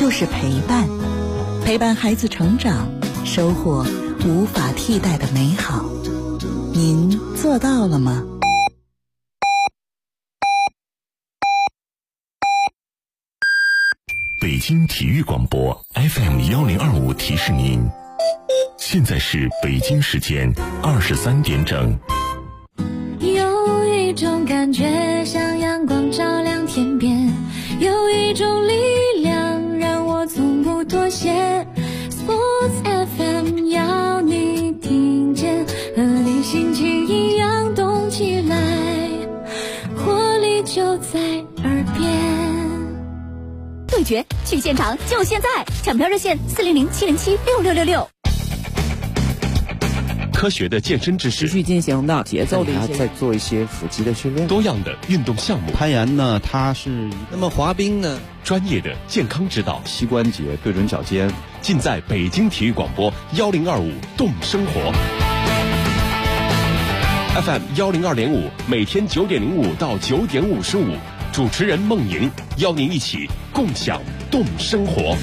就是陪伴，陪伴孩子成长，收获无法替代的美好。您做到了吗？ 北京体育广播 FM1025提示您，现在是北京时间23点整。 有一种感觉像阳光照亮天边，有一种力量让我从不妥协。 Sports FM 要你听见，和你心情一样动起来，活力就在耳边。 对决去现场就现在，抢票热线400-707-6666。 科学的健身知识， 持续进行的节奏的一些， 再做一些腹肌的训练， 多样的运动项目。 攀岩呢，它是那么滑冰呢， 专业的健康指导， 膝关节对准脚尖， 尽在北京体育广播1025动生活 FM 102.5，每天9点05到9点55，主持人孟莹邀您一起共享动生活。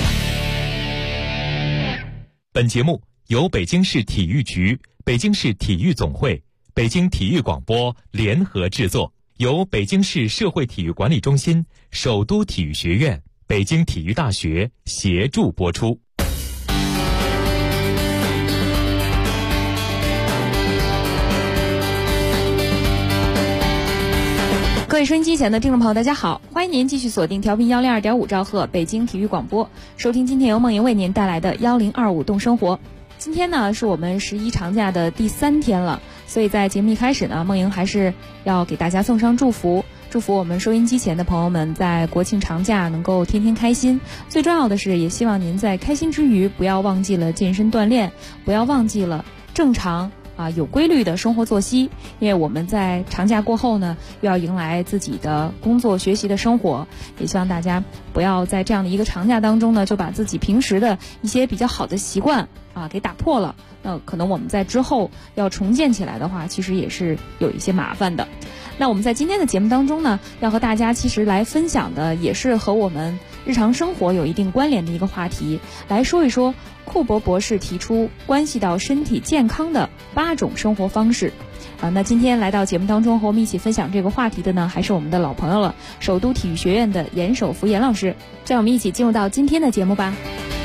本节目由北京市体育局、北京市体育总会、北京体育广播联合制作，由北京市社会体育管理中心、首都体育学院、北京体育大学协助播出。 各位收音机前的听众朋友，大家好，欢迎您继续锁定调频102.5兆赫北京体育广播，收听今天由梦莹为您带来的1025动生活。今天呢是我们11长假的第3天了，所以在节目一开始呢，梦莹还是要给大家送上祝福，祝福我们收音机前的朋友们在国庆长假能够天天开心。最重要的是，也希望您在开心之余，不要忘记了健身锻炼，不要忘记了正常有规律的生活作息，因为我们在长假过后呢，又要迎来自己的工作学习的生活，也希望大家不要在这样的一个长假当中呢，就把自己平时的一些比较好的习惯给打破了。那可能我们在之后要重建起来的话，其实也是有一些麻烦的。那我们在今天的节目当中呢，要和大家其实来分享的也是和我们日常生活有一定关联的一个话题，来说一说库珀博士提出关系到身体健康的8种生活方式。那今天来到节目当中和我们一起分享这个话题的呢，还是我们的老朋友了，首都体育学院的严守福严老师。让我们一起进入到今天的节目吧。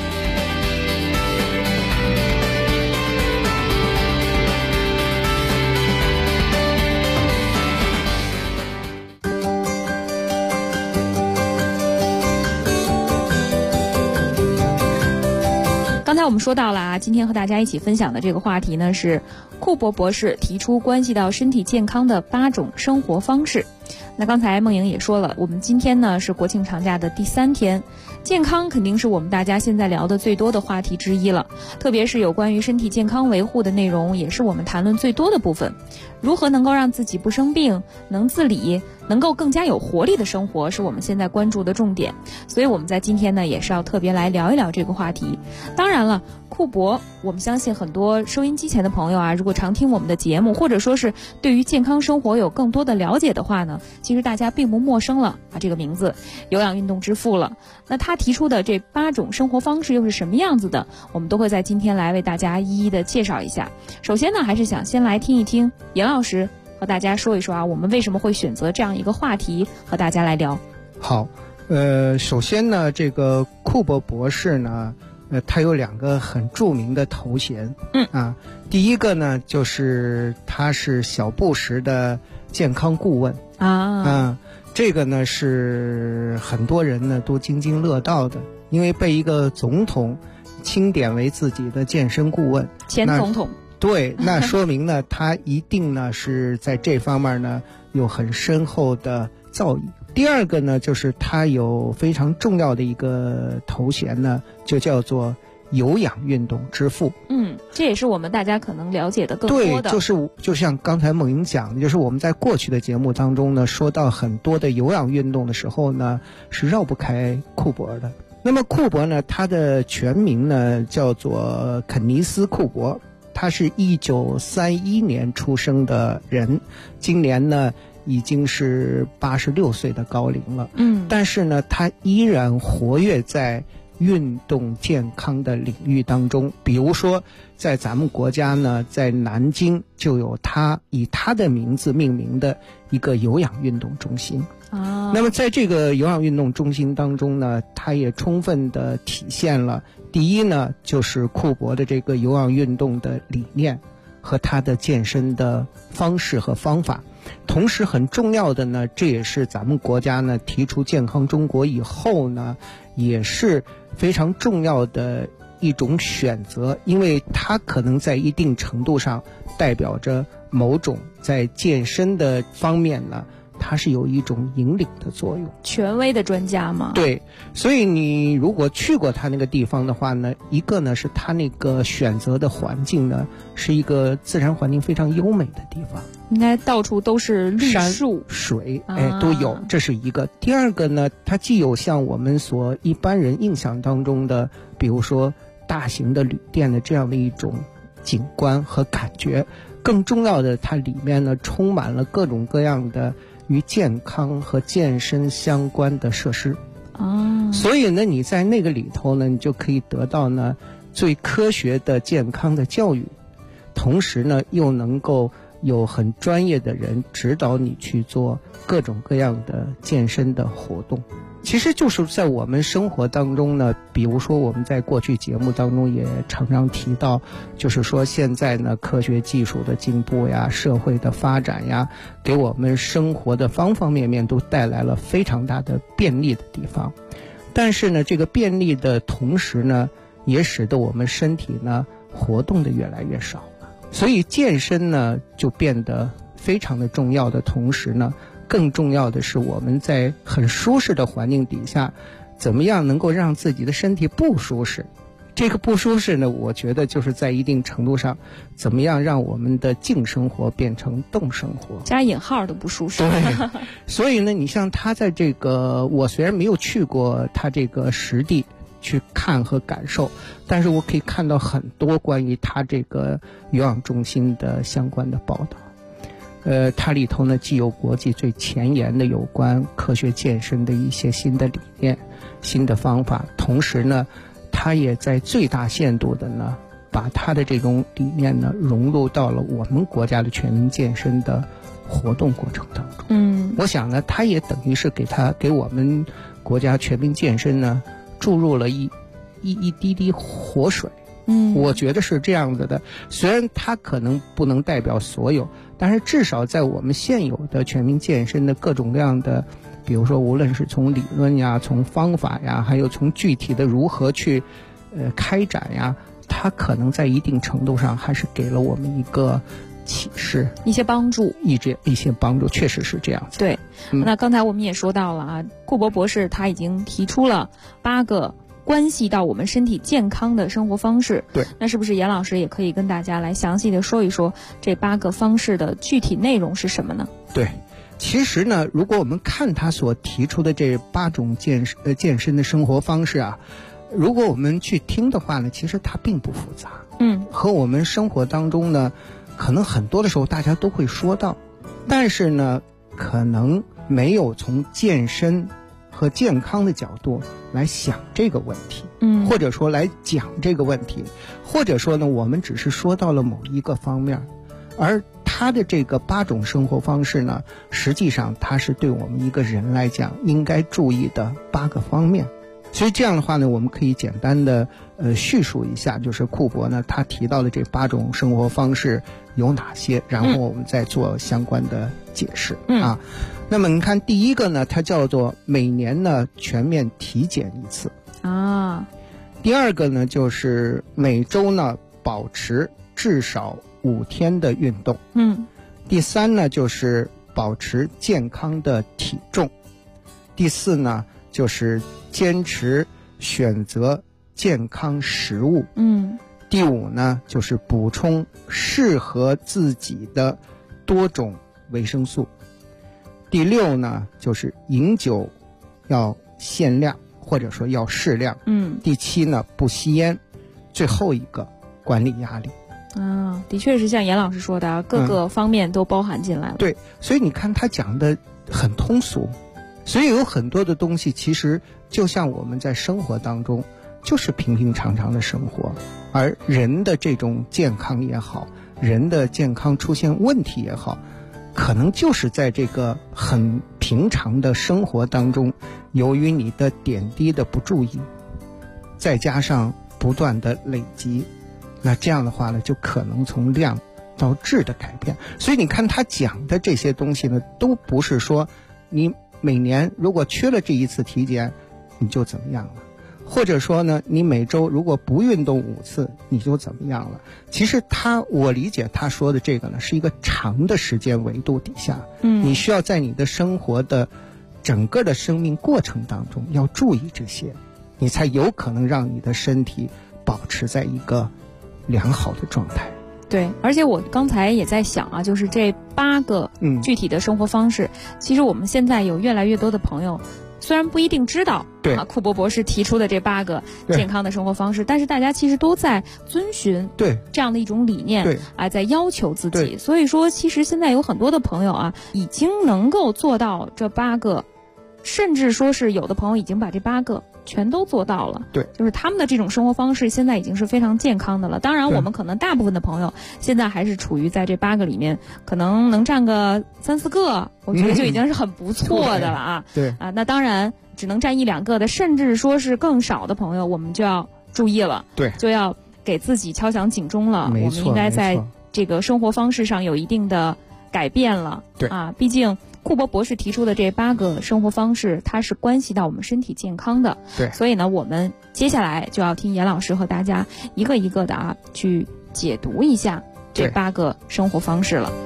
刚才我们说到了今天和大家一起分享的这个话题呢，是库珀博士提出关系到身体健康的8种生活方式。那刚才梦莹也说了，我们今天呢是国庆长假的第3天，健康肯定是我们大家现在聊的最多的话题之一了，特别是有关于身体健康维护的内容，也是我们谈论最多的部分。如何能够让自己不生病，能自理，能够更加有活力的生活，是我们现在关注的重点。所以我们在今天呢，也是要特别来聊一聊这个话题。当然了，库珀，我们相信很多收音机前的朋友如果常听我们的节目，或者说是对于健康生活有更多的了解的话呢，其实大家并不陌生了这个名字，有氧运动之父了。那他提出的这8种生活方式又是什么样子的，我们都会在今天来为大家一一的介绍一下。首先呢，还是想先来听一听严老师和大家说一说我们为什么会选择这样一个话题和大家来聊。 好，首先呢，这个库珀博士呢，他有2个很著名的头衔。第一个呢，就是他是小布什的健康顾问这个呢是很多人呢都津津乐道的，因为被一个总统钦点为自己的健身顾问， 前总统。 对，那说明呢，他一定呢是在这方面呢有很深厚的造诣。第二个呢，就是他有非常重要的一个头衔呢，就叫做有氧运动之父。 这也是我们大家可能了解的更多的。 对，就像刚才孟莹讲的，就是我们在过去的节目当中呢，说到很多的有氧运动的时候呢，是绕不开库珀的。那么库珀呢，他的全名呢叫做肯尼斯·库珀，他是1931年出生的人，今年呢已经是86岁的高龄了，但是呢，他依然活跃在运动健康的领域当中。比如说，在咱们国家呢，在南京就有以他的名字命名的一个有氧运动中心。那么在这个有氧运动中心当中呢，它也充分的体现了第一呢，就是库珀的这个有氧运动的理念和他的健身的方式和方法。同时很重要的呢，这也是咱们国家呢提出健康中国以后呢，也是非常重要的一种选择，因为它可能在一定程度上代表着某种在健身的方面呢，它是有一种引领的作用。 权威的专家吗？ 对，所以你如果去过他那个地方的话呢，一个呢是他那个选择的环境呢，是一个自然环境非常优美的地方， 应该到处都是绿树水，都有，这是一个。第二个呢，它既有像我们所一般人印象当中的，比如说大型的旅店的这样的一种景观和感觉，更重要的，它里面呢充满了各种各样的与健康和健身相关的设施。所以呢，你在那个里头呢，你就可以得到呢最科学的健康的教育，同时呢又能够有很专业的人指导你去做各种各样的健身的活动。其实就是在我们生活当中呢，比如说我们在过去节目当中也常常提到，就是说现在呢科学技术的进步呀，社会的发展呀，给我们生活的方方面面都带来了非常大的便利的地方。但是呢，这个便利的同时呢，也使得我们身体呢活动的越来越少了。所以健身呢就变得非常的重要的同时呢，更重要的是我们在很舒适的环境底下，怎么样能够让自己的身体不舒适。这个不舒适呢，我觉得就是在一定程度上，怎么样让我们的静生活变成动生活， 加引号的不舒适。 对，所以呢，你像他在这个，我虽然没有去过他这个实地去看和感受，但是我可以看到很多关于他这个有氧中心的相关的报道。它里头呢既有国际最前沿的有关科学健身的一些新的理念、新的方法，同时呢，它也在最大限度的呢，把它的这种理念呢融入到了我们国家的全民健身的活动过程当中。我想呢，它也等于是给我们国家全民健身呢注入了一滴滴活水。我觉得是这样子的，虽然它可能不能代表所有，但是至少在我们现有的全民健身的各种各样的，比如说无论是从理论呀，从方法呀，还有从具体的如何去开展呀，它可能在一定程度上还是给了我们一个启示， 一些帮助， 一些帮助，确实是这样子。 对，那刚才我们也说到了啊，库珀博士他已经提出了8个关系到我们身体健康的生活方式。 对， 那是不是严老师也可以跟大家来详细的说一说这8个方式的具体内容是什么呢？ 对，其实呢，如果我们看他所提出的这8种健身的生活方式啊，如果我们去听的话呢，其实它并不复杂。和我们生活当中呢，可能很多的时候大家都会说到，但是呢，可能没有从健身和健康的角度来想这个问题，或者说来讲这个问题，或者说呢，我们只是说到了某一个方面，而他的这个8种生活方式呢，实际上它是对我们一个人来讲应该注意的8个方面。所以这样的话呢，我们可以简单的叙述一下，就是库珀呢他提到的这8种生活方式有哪些，然后我们再做相关的解释啊。那么你看第一个呢，它叫做每年呢全面体检一次啊。第二个呢就是每周呢保持至少5天的运动。第三呢就是保持健康的体重。第四呢就是坚持选择健康食物。第5呢就是补充适合自己的多种维生素。第6呢就是饮酒要限量，或者说要适量。第7呢不吸烟。最后一个管理压力。 的确是像严老师说的，各个方面都包含进来了。 对，所以你看他讲的很通俗，所以有很多的东西其实就像我们在生活当中就是平平常常的生活，而人的这种健康也好，人的健康出现问题也好，可能就是在这个很平常的生活当中，由于你的点滴的不注意，再加上不断的累积，那这样的话呢，就可能从量到质的改变。所以你看他讲的这些东西呢，都不是说你每年如果缺了这一次体检你就怎么样了，或者说呢你每周如果不运动5次你就怎么样了。其实我理解他说的这个呢是一个长的时间维度底下，你需要在你的生活的整个的生命过程当中要注意这些，你才有可能让你的身体保持在一个良好的状态。 对，而且我刚才也在想啊，就是这8个具体的生活方式，其实我们现在有越来越多的朋友虽然不一定知道库珀博士提出的这8个健康的生活方式，但是大家其实都在遵循这样的一种理念，在要求自己。所以说其实现在有很多的朋友啊已经能够做到这8个，甚至说是有的朋友已经把这8个全都做到了。 对， 就是他们的这种生活方式现在已经是非常健康的了。当然我们可能大部分的朋友现在还是处于在这8个里面，可能能占个3、4个，我觉得就已经是很不错的了啊。 对啊，那当然只能占1、2个的，甚至说是更少的朋友，我们就要注意了。 对， 就要给自己敲响警钟了。我们应该在这个生活方式上有一定的改变了。 对啊，毕竟库珀博士提出的这8个生活方式，它是关系到我们身体健康的。 对， 所以呢，我们接下来就要听严老师和大家一个一个的去解读一下这8个生活方式了。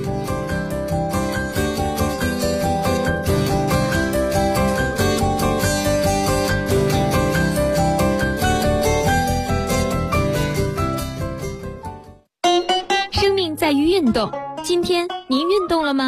生命在于运动，今天您运动了吗？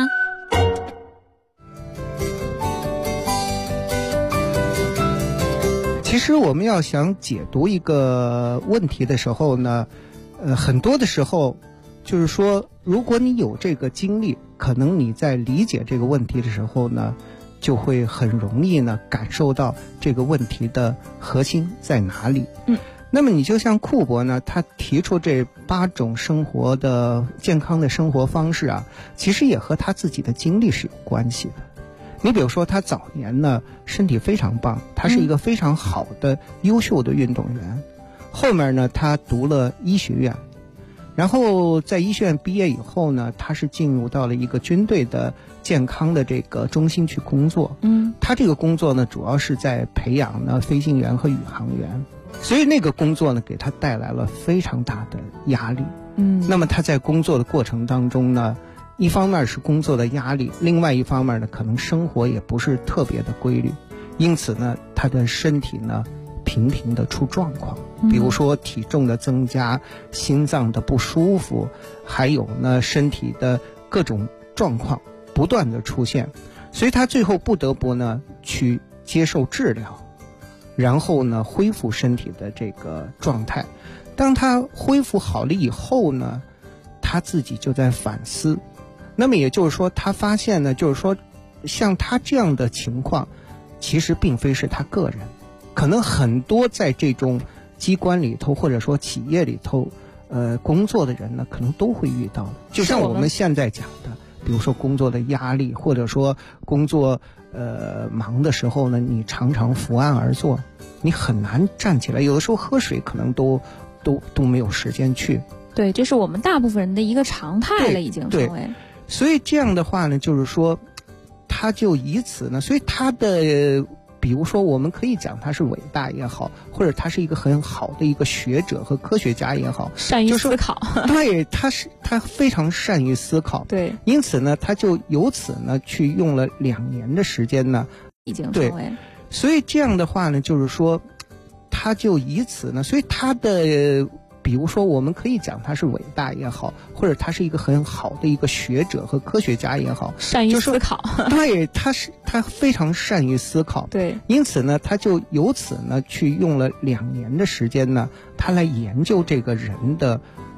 其实我们要想解读一个问题的时候呢，很多的时候就是说，如果你有这个经历，可能你在理解这个问题的时候呢，就会很容易呢感受到这个问题的核心在哪里。那么你就像库珀呢，他提出这8种生活的健康的生活方式啊，其实也和他自己的经历是有关系的。你比如说他早年呢身体非常棒，他是一个非常好的优秀的运动员，后面呢他读了医学院，然后在医学院毕业以后呢，他是进入到了一个军队的健康的这个中心去工作。他这个工作呢主要是在培养呢飞行员和宇航员，所以那个工作呢给他带来了非常大的压力。那么他在工作的过程当中呢，一方面是工作的压力，另外一方面呢可能生活也不是特别的规律，因此呢他的身体呢频频的出状况，比如说体重的增加，心脏的不舒服，还有呢身体的各种状况不断的出现，所以他最后不得不呢去接受治疗，然后呢恢复身体的这个状态。当他恢复好了以后呢，他自己就在反思。那么也就是说他发现呢，就是说像他这样的情况其实并非是他个人，可能很多在这种机关里头或者说企业里头工作的人呢可能都会遇到的。就像我们现在讲的，比如说工作的压力，或者说工作忙的时候呢，你常常伏案而坐，你很难站起来，有的时候喝水可能都没有时间去。 对，这是我们大部分人的一个常态了，已经成为。 所以这样的话呢，就是说他就以此呢，所以他的比如说我们可以讲他是伟大也好，或者他是一个很好的一个学者和科学家也好， 善于思考。 对，他非常善于思考。 对， 因此呢他就由此呢去用了2年的时间呢， 已经成为。 所以这样的话呢，就是说他就以此呢，所以他的比如说我们可以讲他是伟大也好，或者他是一个很好的一个学者和科学家也好， 善于思考。 对，他非常善于思考。 对， 因此呢他就由此呢去用了2年的时间呢，他来研究这个人的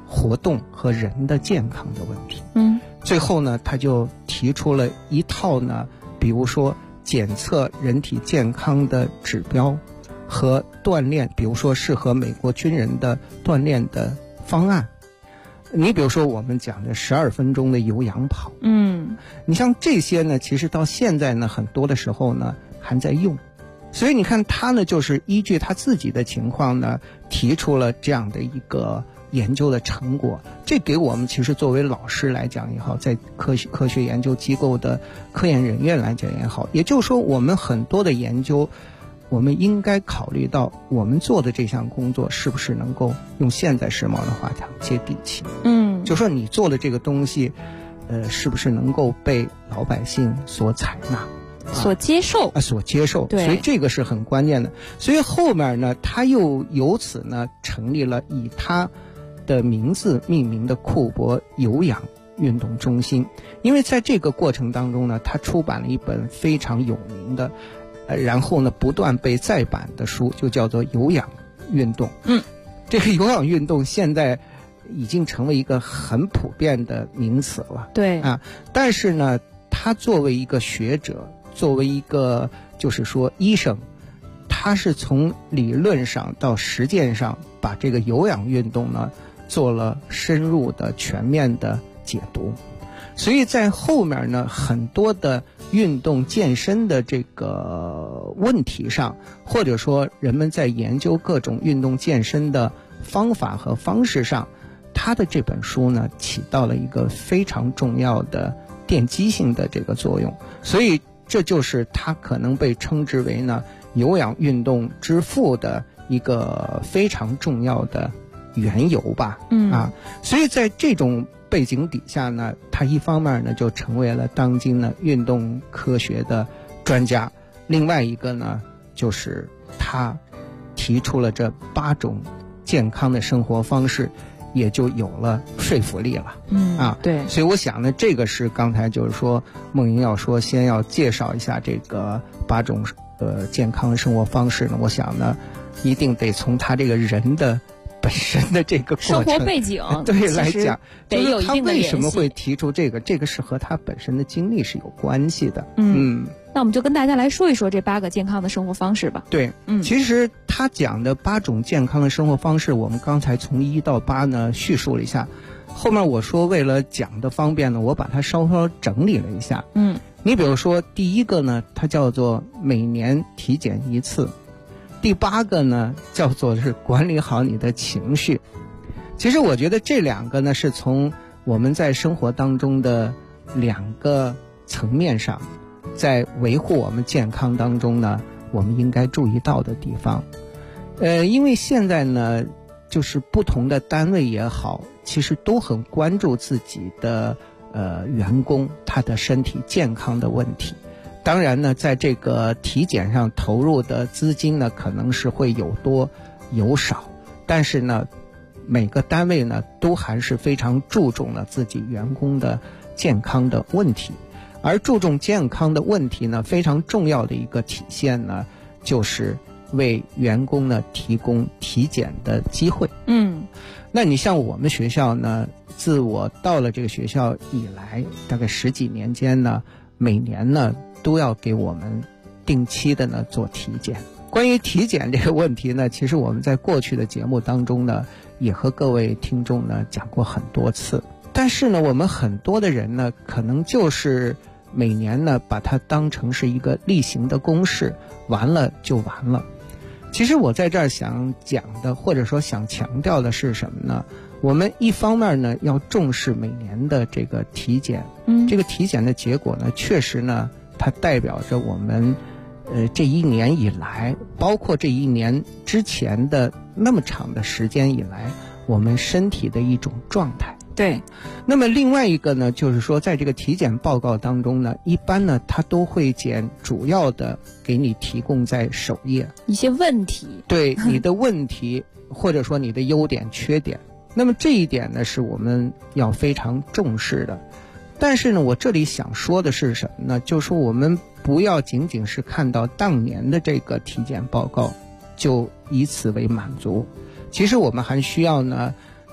活动和人的健康的问题。最后呢，他就提出了一套呢，比如说检测人体健康的指标和锻炼，比如说适合美国军人的锻炼的方案。你比如说我们讲的12分钟的有氧跑，你像这些呢，其实到现在呢，很多的时候呢还在用。所以你看他呢，就是依据他自己的情况呢，提出了这样的一个研究的成果。这给我们其实作为老师来讲也好，在科学研究机构的科研人员来讲也好，也就是说我们很多的研究，我们应该考虑到我们做的这项工作是不是能够用现在时髦的话讲接地气。就说你做的这个东西是不是能够被老百姓所采纳， 所接受。 对，所以这个是很关键的。所以后面呢，他又由此呢成立了以他的名字命名的库珀有氧运动中心。因为在这个过程当中呢，他出版了一本非常有名的然后呢不断被再版的书，就叫做有氧运动。这个有氧运动现在已经成为一个很普遍的名词了。 对但是呢，他作为一个学者，作为一个就是说医生，他是从理论上到实践上把这个有氧运动呢做了深入的全面的解读。所以在后面呢，很多的运动健身的这个问题上，或者说人们在研究各种运动健身的方法和方式上，他的这本书呢起到了一个非常重要的奠基性的这个作用。所以这就是他可能被称之为呢有氧运动之父的一个非常重要的缘由吧。所以在这种背景底下呢，他一方面呢就成为了当今呢运动科学的专家，另外一个呢就是他提出了这8种健康的生活方式，也就有了说服力了。 对。 所以我想呢，这个是刚才就是说梦莹要说先要介绍一下这个8种健康的生活方式呢，我想呢一定得从他这个人的本身的这个过程生活背景对来讲， 得有一定的联系。 他为什么会提出这个是和他本身的经历是有关系的。 那我们就跟大家来说一说这8个健康的生活方式吧。 对，其实他讲的8种健康的生活方式，我们刚才从1到8呢叙述了一下，后面我说为了讲的方便呢，我把它稍稍整理了一下。你比如说第一个呢，它叫做每年体检1次。第8个呢叫做是管理好你的情绪。其实我觉得这2个呢是从我们在生活当中的2个层面上，在维护我们健康当中呢，我们应该注意到的地方。因为现在呢，就是不同的单位也好，其实都很关注自己的员工他的身体健康的问题。当然呢，在这个体检上投入的资金呢，可能是会有多有少，但是呢，每个单位呢都还是非常注重了自己员工的健康的问题。而注重健康的问题呢，非常重要的一个体现呢，就是为员工呢提供体检的机会。那你像我们学校呢，自我到了这个学校以来，大概10几年间呢，每年呢都要给我们定期的呢做体检。关于体检这个问题呢，其实我们在过去的节目当中呢，也和各位听众呢讲过很多次。但是呢，我们很多的人呢，可能就是每年呢把它当成是一个例行的公事，完了就完了。其实我在这儿想讲的，或者说想强调的是什么呢？我们一方面呢要重视每年的这个体检，这个体检的结果呢，确实呢它代表着我们这一年以来，包括这一年之前的那么长的时间以来，我们身体的一种状态。 对。 那么另外一个呢，就是说在这个体检报告当中呢，一般呢它都会主要的给你提供在首页一些问题， 对你的问题或者说你的优点缺点。那么这一点呢是我们要非常重视的。但是呢，我这里想说的是什么呢？就是说我们不要仅仅是看到当年的这个体检报告就以此为满足。其实我们还需要呢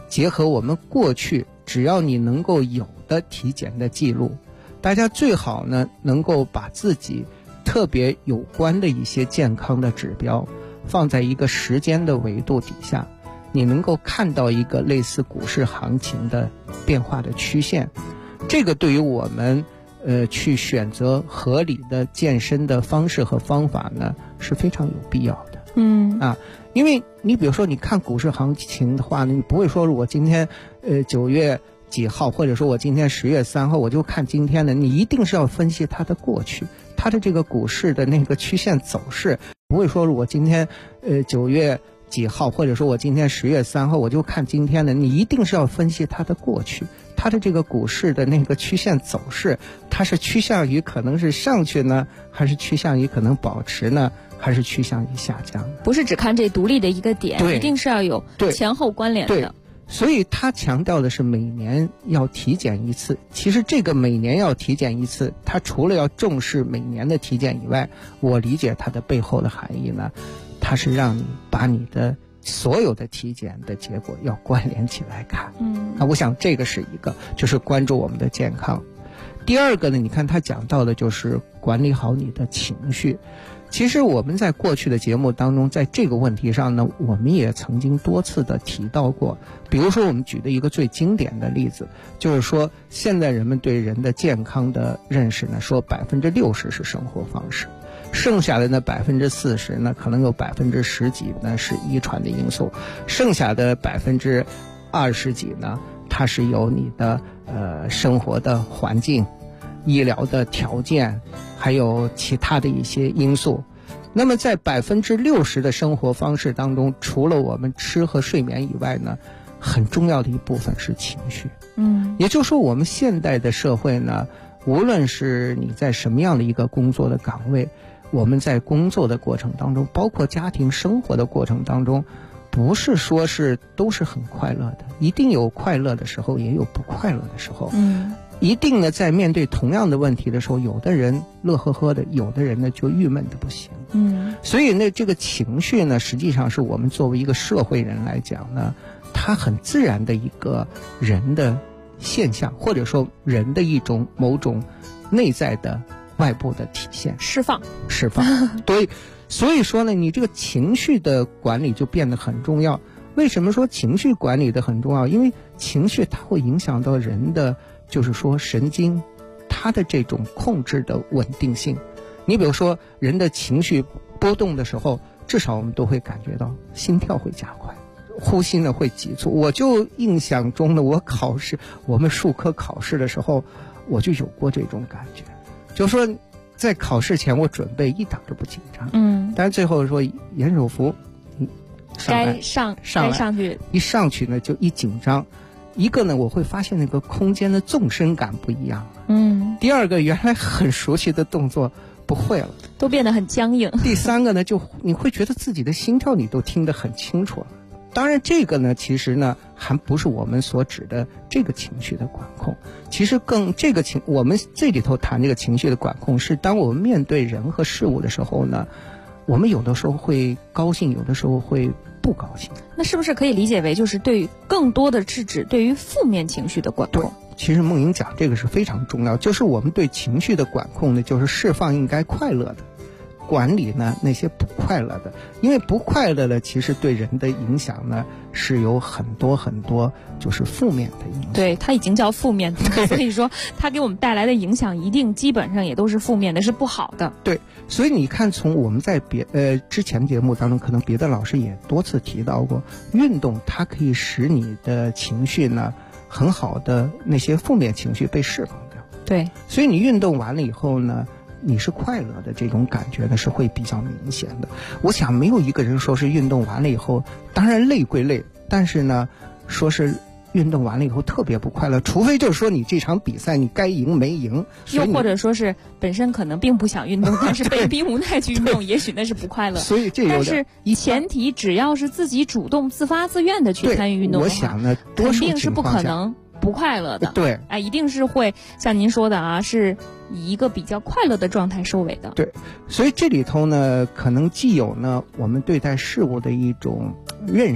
结合我们过去只要你能够有的体检的记录，大家最好呢能够把自己特别有关的一些健康的指标放在一个时间的维度底下，你能够看到一个类似股市行情的变化的曲线。这个对于我们去选择合理的健身的方式和方法呢是非常有必要的。因为你比如说你看股市行情的话呢，你不会说我今天9月几号，或者说我今天10月3号我就看今天的，你一定是要分析它的过去，它的这个股市的那个曲线走势，不会说我今天9月几号，或者说我今天10月3号我就看今天的，你一定是要分析它的过去，它的这个股市的那个曲线走势，它是趋向于可能是上去呢，还是趋向于可能保持呢，还是趋向于下降？ 不是只看这独立的一个点，一定是要有前后关联的。 所以他强调的是每年要体检一次。其实这个每年要体检一次，他除了要重视每年的体检以外，我理解它的背后的含义呢，它是让你把你的所有的体检的结果要关联起来看。我想这个是一个，就是关注我们的健康。第二个呢，你看他讲到的就是管理好你的情绪。其实我们在过去的节目当中，在这个问题上呢，我们也曾经多次的提到过。比如说我们举的一个最经典的例子，就是说现在人们对人的健康的认识呢，说60%是生活方式，剩下的呢40%呢，可能有10%几呢是遗传的因素，剩下的20%几呢，它是由你的生活的环境、医疗的条件，还有其他的一些因素。那么在60%的生活方式当中，除了我们吃和睡眠以外呢，很重要的一部分是情绪。也就是说我们现代的社会呢，无论是你在什么样的一个工作的岗位，我们在工作的过程当中，包括家庭生活的过程当中，不是说是都是很快乐的，一定有快乐的时候，也有不快乐的时候。一定呢，在面对同样的问题的时候，有的人乐呵呵的，有的人呢就郁闷的不行。所以呢，这个情绪呢，实际上是我们作为一个社会人来讲呢，它很自然的一个人的现象，或者说人的一种某种内在的外部的体现， 释放。 对，所以说呢，你这个情绪的管理就变得很重要。为什么说情绪管理的很重要？因为情绪它会影响到人的，就是说神经它的这种控制的稳定性。你比如说人的情绪波动的时候，至少我们都会感觉到心跳会加快，呼吸呢会急促。我就印象中呢，我们术科考试的时候，我就有过这种感觉，就是说在考试前我准备一点都不紧张，但是最后说严守福该上去， 一上去呢就一紧张。一个呢，我会发现那个空间的纵深感不一样了。第二个，原来很熟悉的动作不会了， 都变得很僵硬。 第三个呢，就你会觉得自己的心跳你都听得很清楚了。当然这个呢，其实呢还不是我们所指的这个情绪的管控。其实我们这里头谈这个情绪的管控，是当我们面对人和事物的时候呢，我们有的时候会高兴，有的时候会不高兴。 那是不是可以理解为就是对于更多的是指对于负面情绪的管控？ 其实梦莹讲这个是非常重要，就是我们对情绪的管控呢，就是释放应该快乐的，管理呢那些不快乐的。因为不快乐的其实对人的影响呢是有很多很多就是负面的影响。 对，它已经叫负面的，所以说它给我们带来的影响一定基本上也都是负面的，是不好的。 对，所以你看从我们在之前节目当中，可能别的老师也多次提到过，运动它可以使你的情绪呢很好的那些负面情绪被释放掉。 对， 所以你运动完了以后呢，你是快乐的，这种感觉呢是会比较明显的。我想没有一个人说是运动完了以后，当然累归累，但是呢说是运动完了以后特别不快乐，除非就是说你这场比赛你该赢没赢， 又或者说是本身可能并不想运动，但是被逼无奈去运动，也许那是不快乐。 所以这有点， 但是前提只要是自己主动自发自愿的去参与运动的话， 我想呢多数肯定是不可能不快乐的。 对， 一定是会像您说的啊，是以一个比较快乐的状态收尾的。 对，所以这里头呢，可能既有呢我们对待事物的一种认识，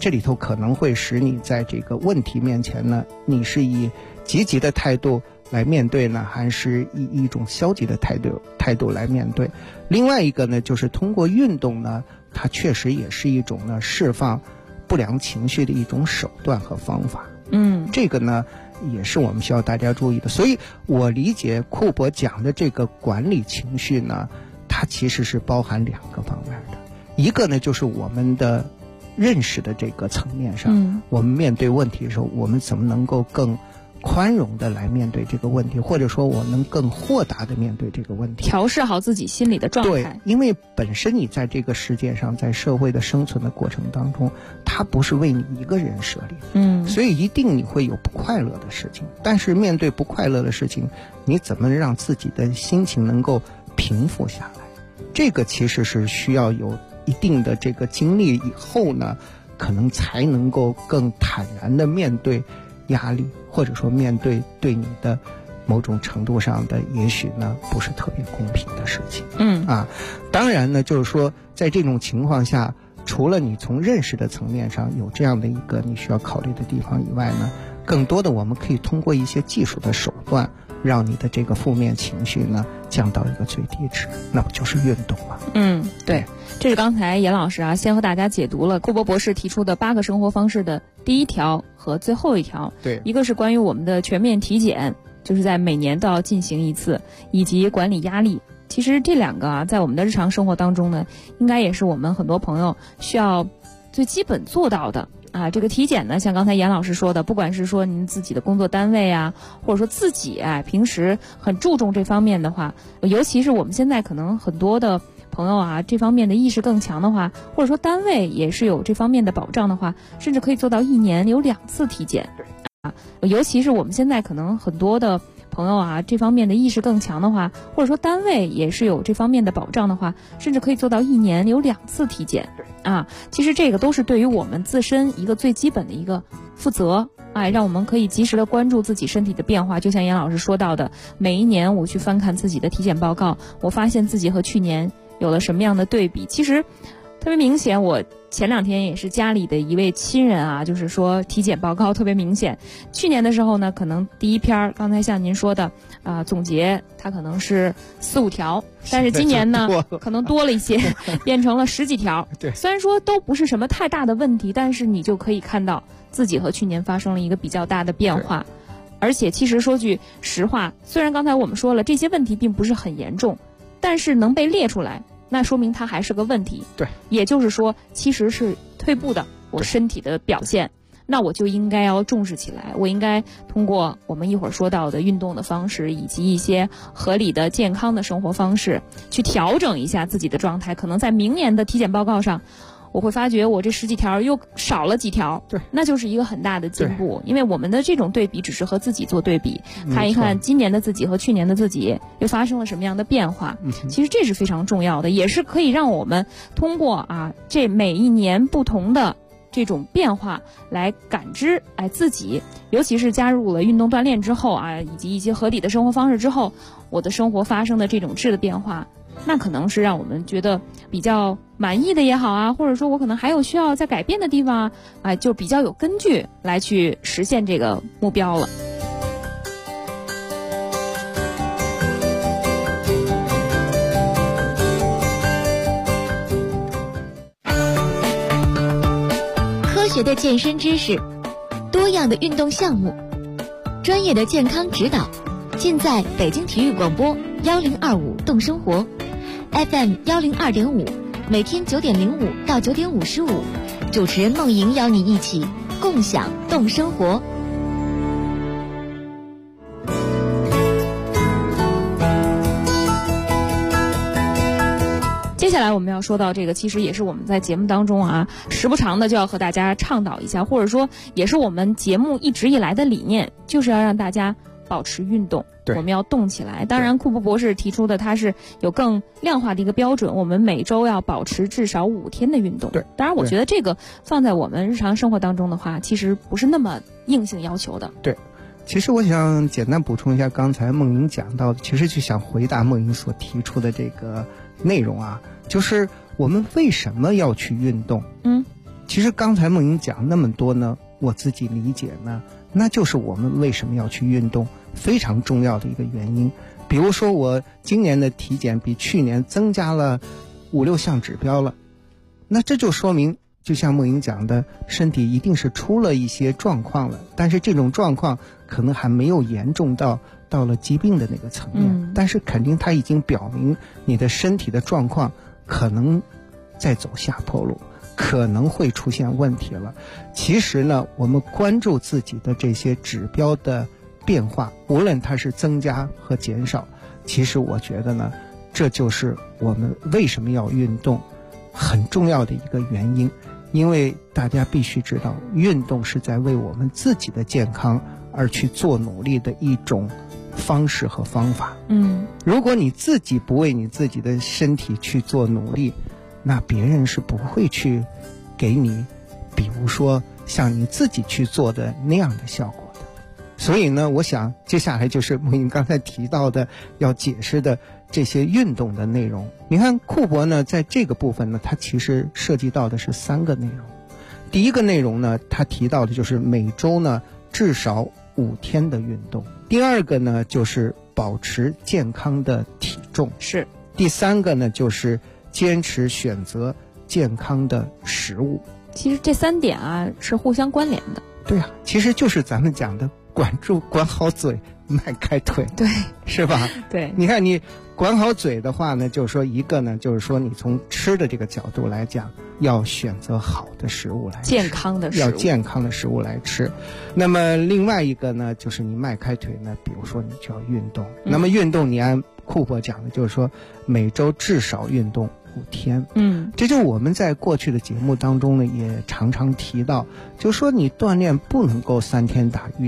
这里头可能会使你在这个问题面前呢，你是以积极的态度来面对呢，还是以一种消极的态度来面对。另外一个呢，就是通过运动呢，它确实也是一种呢释放不良情绪的一种手段和方法。这个呢也是我们需要大家注意的。所以我理解库珀讲的这个管理情绪呢，它其实是包含两个方面的。一个呢就是我们的认识的这个层面上，我们面对问题的时候，我们怎么能够更宽容的来面对这个问题，或者说我能更豁达的面对这个问题， 调试好自己心理的状态。 对，因为本身你在这个世界上，在社会的生存的过程当中，它不是为你一个人设立，所以一定你会有不快乐的事情。但是面对不快乐的事情，你怎么让自己的心情能够平复下来？这个其实是需要有一定的这个经历以后呢，可能才能够更坦然的面对压力，或者说面对对你的某种程度上的也许呢不是特别公平的事情。当然呢，就是说在这种情况下，除了你从认识的层面上有这样的一个你需要考虑的地方以外呢，更多的我们可以通过一些技术的手段，让你的这个负面情绪呢降到一个最低值，那不就是运动吗？ 对，这是刚才严老师先和大家解读了库珀博士提出的8个生活方式的第1条和最后1条。 对， 一个是关于我们的全面体检，就是在每年都要进行一次，以及管理压力。其实这2个在我们的日常生活当中呢，应该也是我们很多朋友需要最基本做到的。这个体检呢，像刚才严老师说的，不管是说您自己的工作单位或者说自己平时很注重这方面的话，尤其是我们现在可能很多的朋友这方面的意识更强的话，或者说单位也是有这方面的保障的话，甚至可以做到1年有2次体检。尤其是我们现在可能很多的朋友这方面的意识更强的话，或者说单位也是有这方面的保障的话，甚至可以做到1年有2次体检。其实这个都是对于我们自身一个最基本的一个负责，让我们可以及时的关注自己身体的变化。就像严老师说到的，每一年我去翻看自己的体检报告，我发现自己和去年有了什么样的对比。其实特别明显，我前2天也是家里的一位亲人就是说体检报告特别明显。去年的时候呢，可能第1篇刚才像您说的总结它可能是4-5条，但是今年呢可能多了一些，变成了10几条。 对， 虽然说都不是什么太大的问题，但是你就可以看到自己和去年发生了一个比较大的变化。而且其实说句实话，虽然刚才我们说了这些问题并不是很严重，但是能被列出来，那说明它还是个问题。 对， 也就是说其实是退步的我身体的表现，那我就应该要重视起来，我应该通过我们一会儿说到的运动的方式，以及一些合理的健康的生活方式，去调整一下自己的状态。可能在明年的体检报告上，我会发觉我这10几条又少了几条， 对， 那就是一个很大的进步。因为我们的这种对比只是和自己做对比，看一看今年的自己和去年的自己又发生了什么样的变化。其实这是非常重要的，也是可以让我们通过这每一年不同的这种变化来感知自己，尤其是加入了运动锻炼之后以及一些合理的生活方式之后，我的生活发生的这种质的变化，那可能是让我们觉得比较满意的也好或者说我可能还有需要再改变的地方就比较有根据来去实现这个目标了。 科学的健身知识，多样的运动项目，专业的健康指导，尽在北京体育广播1025动生活 FM 102.5，每天9点05到9点55，主持人梦莹邀你一起共享动生活。 接下来我们要说到这个，其实也是我们在节目当中时不常的就要和大家倡导一下，或者说也是我们节目一直以来的理念，就是要让大家保持运动，我们要动起来。当然库珀博士提出的它是有更量化的一个标准，我们每周要保持至少5天的运动。 对， 当然我觉得这个放在我们日常生活当中的话，其实不是那么硬性要求的。 对，其实我想简单补充一下刚才梦莹讲到的，其实就想回答梦莹所提出的这个内容就是我们为什么要去运动？ 其实刚才梦莹讲那么多呢，我自己理解呢，那就是我们为什么要去运动非常重要的一个原因。比如说我今年的体检比去年增加了5-6项指标了，那这就说明就像梦莹讲的，身体一定是出了一些状况了，但是这种状况可能还没有严重到了疾病的那个层面，但是肯定它已经表明你的身体的状况可能在走下坡路，可能会出现问题了。其实呢，我们关注自己的这些指标的变化，无论它是增加和减少，其实我觉得呢，这就是我们为什么要运动很重要的一个原因。因为大家必须知道，运动是在为我们自己的健康而去做努力的一种方式和方法。如果你自己不为你自己的身体去做努力，那别人是不会去给你比如说像你自己去做的那样的效果的。所以呢，我想接下来就是梦莹刚才提到的要解释的这些运动的内容。你看库珀呢，在这个部分呢，它其实涉及到的是3个内容。第一个内容呢，他提到的就是每周呢至少5天的运动。第二个呢，就是保持健康的体重。 是。 第3个呢，就是坚持选择健康的食物。 其实这3点啊是互相关联的。 对啊，其实就是咱们讲的管好嘴，迈开腿。 对， 是吧？ 对， 你看你管好嘴的话呢，就是说一个呢，就是说你从吃的这个角度来讲，要选择好的食物来吃， 健康的食物， 要健康的食物来吃。那么另外一个呢，就是你迈开腿呢，比如说你就要运动。那么运动，你按库珀讲的，就是说每周至少运动5天。这就是我们在过去的节目当中呢，也常常提到，就是说你锻炼不能够3天打鱼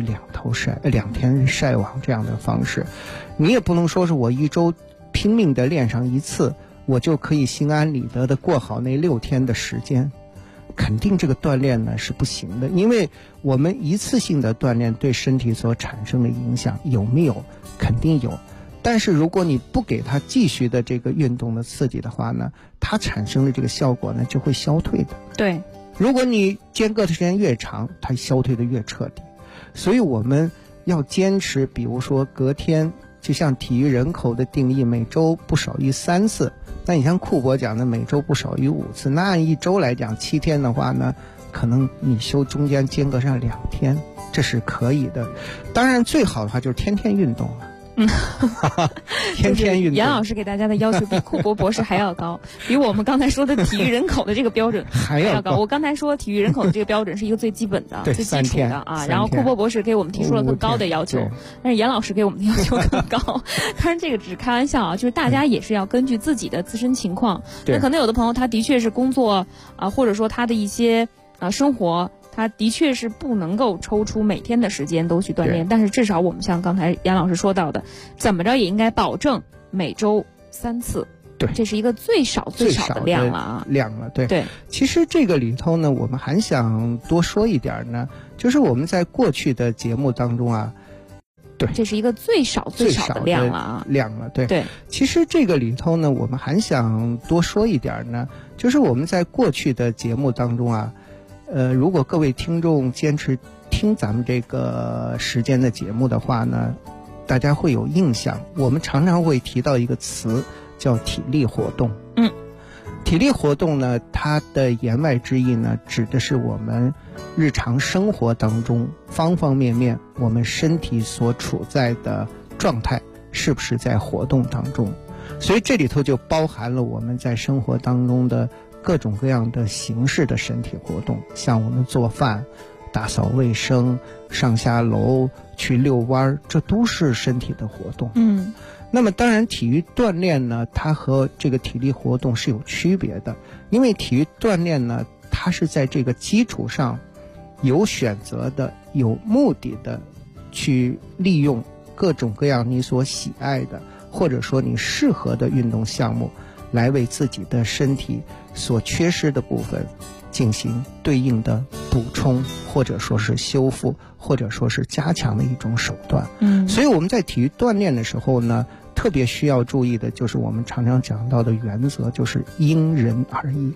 2天晒网这样的方式，你也不能说是我一周拼命的练上1次，我就可以心安理得的过好那6天的时间。肯定这个锻炼呢是不行的，因为我们一次性的锻炼对身体所产生的影响有没有？肯定有。但是如果你不给它继续的这个运动的刺激的话呢，它产生的这个效果呢就会消退的。 对， 如果你间隔的时间越长，它消退的越彻底。所以我们要坚持，比如说隔天，就像体育人口的定义，每周不少于3次。但你像库珀讲的每周不少于5次，那按1周来讲7天的话呢，可能你休中间间隔上2天，这是可以的。当然最好的话就是天天运动了。天天运动。 严老师给大家的要求比库珀博士还要高，比我们刚才说的体育人口的这个标准还要高。我刚才说体育人口的这个标准是一个最基本的、最基础的啊。然后库珀博士给我们提出了更高的要求，但是严老师给我们的要求更高。当然这个只是开玩笑啊，就是大家也是要根据自己的自身情况。那可能有的朋友他的确是工作啊，或者说他的一些生活。他的确是不能够抽出每天的时间都去锻炼，但是至少我们像刚才杨老师说到的，怎么着也应该保证每周3次。 对， 这是一个最少的量了啊。对。 其实这个里头呢，我们还想多说一点呢，就是我们在过去的节目当中啊，对， 这是一个最少的量了啊。对。 其实这个里头呢，我们还想多说一点呢，就是我们在过去的节目当中啊。如果各位听众坚持听咱们这个时间的节目的话呢，大家会有印象，我们常常会提到一个词叫体力活动。体力活动呢，它的言外之意呢，指的是我们日常生活当中方方面面，我们身体所处在的状态是不是在活动当中。所以这里头就包含了我们在生活当中的各种各样的形式的身体活动，像我们做饭、打扫卫生、上下楼、去遛弯，这都是身体的活动。那么当然体育锻炼呢，它和这个体力活动是有区别的，因为体育锻炼呢，它是在这个基础上有选择的、有目的的去利用各种各样你所喜爱的或者说你适合的运动项目，来为自己的身体所缺失的部分进行对应的补充，或者说是修复，或者说是加强的一种手段。所以我们在体育锻炼的时候呢，特别需要注意的就是我们常常讲到的原则，就是因人而异。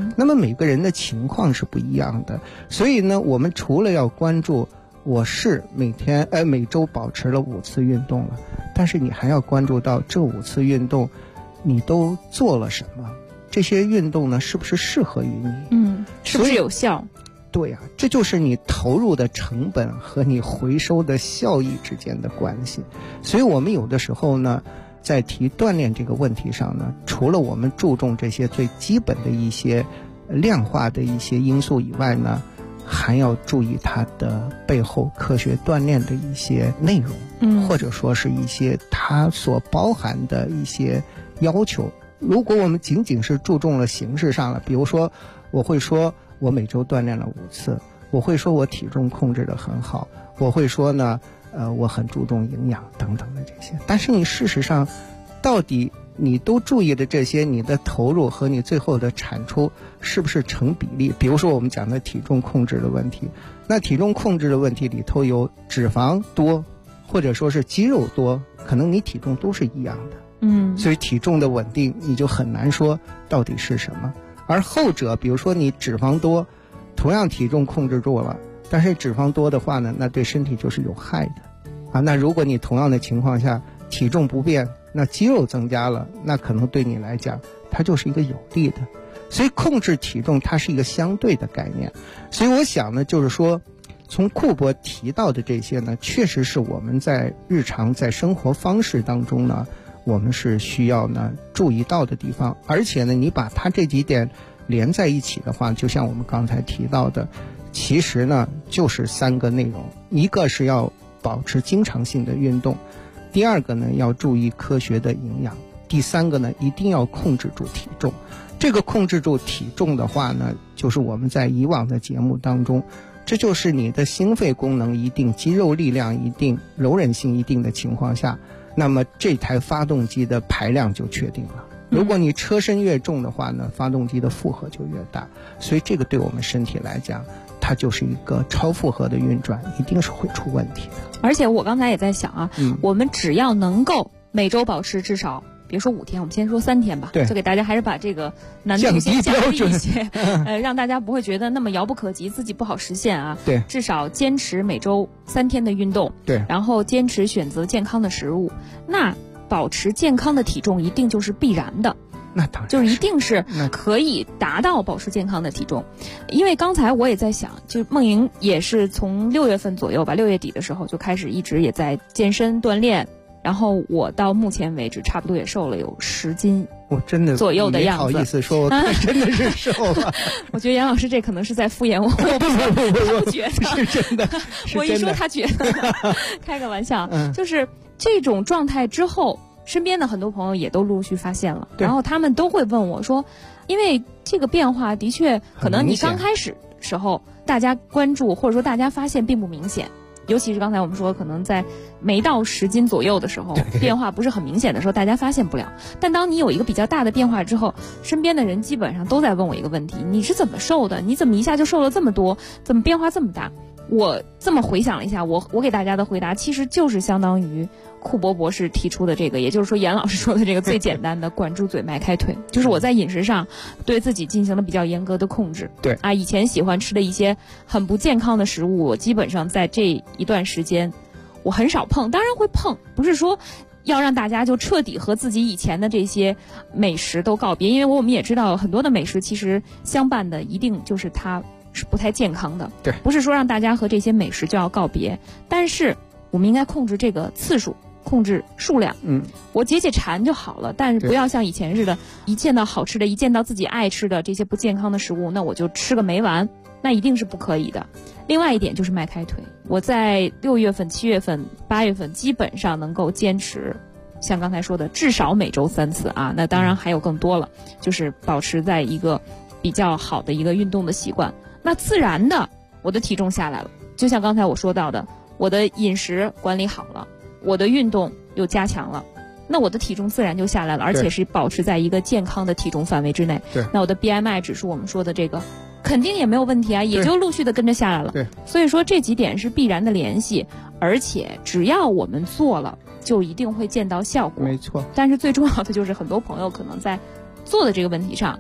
那么每个人的情况是不一样的，所以呢，我们除了要关注我是每周保持了5次运动了，但是你还要关注到这5次运动你都做了什么，这些运动呢是不是适合于你， 是不是有效？ 对啊，这就是你投入的成本和你回收的效益之间的关系。所以我们有的时候呢，在提锻炼这个问题上呢，除了我们注重这些最基本的一些量化的一些因素以外呢，还要注意它的背后科学锻炼的一些内容，或者说是一些它所包含的一些要求。如果我们仅仅是注重了形式上了，比如说我会说我每周锻炼了5次，我会说我体重控制得很好，我会说呢我很注重营养等等的这些，但是你事实上到底你都注意的这些，你的投入和你最后的产出是不是成比例？比如说我们讲的体重控制的问题，那体重控制的问题里头有脂肪多或者说是肌肉多，可能你体重都是一样的，所以体重的稳定你就很难说到底是什么。而后者比如说你脂肪多，同样体重控制住了，但是脂肪多的话呢，那对身体就是有害的那如果你同样的情况下体重不变，那肌肉增加了，那可能对你来讲它就是一个有利的。所以控制体重它是一个相对的概念。所以我想呢，就是说从库珀提到的这些呢，确实是我们在日常在生活方式当中呢，我们是需要呢注意到的地方。而且呢，你把它这几点连在一起的话，就像我们刚才提到的，其实呢就是3个内容。一个是要保持经常性的运动，第2个呢要注意科学的营养，第3个呢一定要控制住体重。这个控制住体重的话呢，就是我们在以往的节目当中，这就是你的心肺功能一定、肌肉力量一定、柔韧性一定的情况下，那么这台发动机的排量就确定了。如果你车身越重的话呢，发动机的负荷就越大，所以这个对我们身体来讲，它就是一个超负荷的运转，一定是会出问题的。 而且我刚才也在想啊，我们只要能够每周保持至少别说5天，我们先说3天吧，就给大家还是把这个难度先降低一些，让大家不会觉得那么遥不可及，自己不好实现啊。 对， 至少坚持每周3天的运动， 对， 然后坚持选择健康的食物，那保持健康的体重一定就是必然的。 那当然就是一定是可以达到保持健康的体重。因为刚才我也在想，就梦莹也是从6月份左右吧，6月底的时候就开始一直也在健身锻炼，然后我到目前为止差不多也瘦了有10斤我真的左右的样子。 不好意思说我真的是瘦了我觉得杨老师这可能是在敷衍我，我不觉得是真的， 我一说他觉得开个玩笑，就是这种状态之后，身边的很多朋友也都陆续发现了，然后他们都会问我说，因为这个变化的确可能你刚开始时候大家关注或者说大家发现并不明显，尤其是刚才我们说可能在没到10斤左右的时候，变化不是很明显的时候，大家发现不了。但当你有一个比较大的变化之后，身边的人基本上都在问我一个问题，你是怎么瘦的？你怎么一下就瘦了这么多？怎么变化这么大？我这么回想了一下，我给大家的回答其实就是相当于库珀博士提出的这个，也就是说严老师说的这个最简单的管住嘴迈开腿，就是我在饮食上对自己进行了比较严格的控制。 对啊，以前喜欢吃的一些很不健康的食物，我基本上在这一段时间我很少碰，当然会碰，不是说要让大家就彻底和自己以前的这些美食都告别，因为我们也知道很多的美食其实相伴的一定就是它是不太健康的。 对， 不是说让大家和这些美食就要告别，但是我们应该控制这个次数，控制数量。我解馋就好了，但是不要像以前似的，一见到好吃的，一见到自己爱吃的这些不健康的食物，那我就吃个没完，那一定是不可以的。另外一点就是迈开腿，我在6月份、7月份、8月份基本上能够坚持，像刚才说的，至少每周3次啊，那当然还有更多了，就是保持在一个比较好的一个运动的习惯。那自然的，我的体重下来了，就像刚才我说到的，我的饮食管理好了，我的运动又加强了，那我的体重自然就下来了，而且是保持在一个健康的体重范围之内。 对， 那我的 BMI 指数我们说的这个肯定也没有问题啊，也就陆续的跟着下来了。 对， 所以说这几点是必然的联系，而且只要我们做了，就一定会见到效果。 没错。 但是最重要的就是很多朋友可能在做的这个问题上，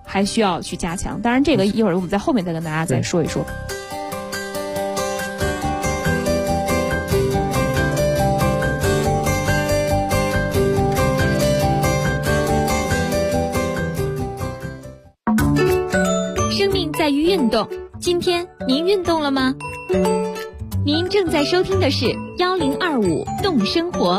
还需要去加强。当然这个一会儿我们在后面再跟大家再说一说。 生命在于运动，今天您运动了吗？您正在收听的是1025动生活。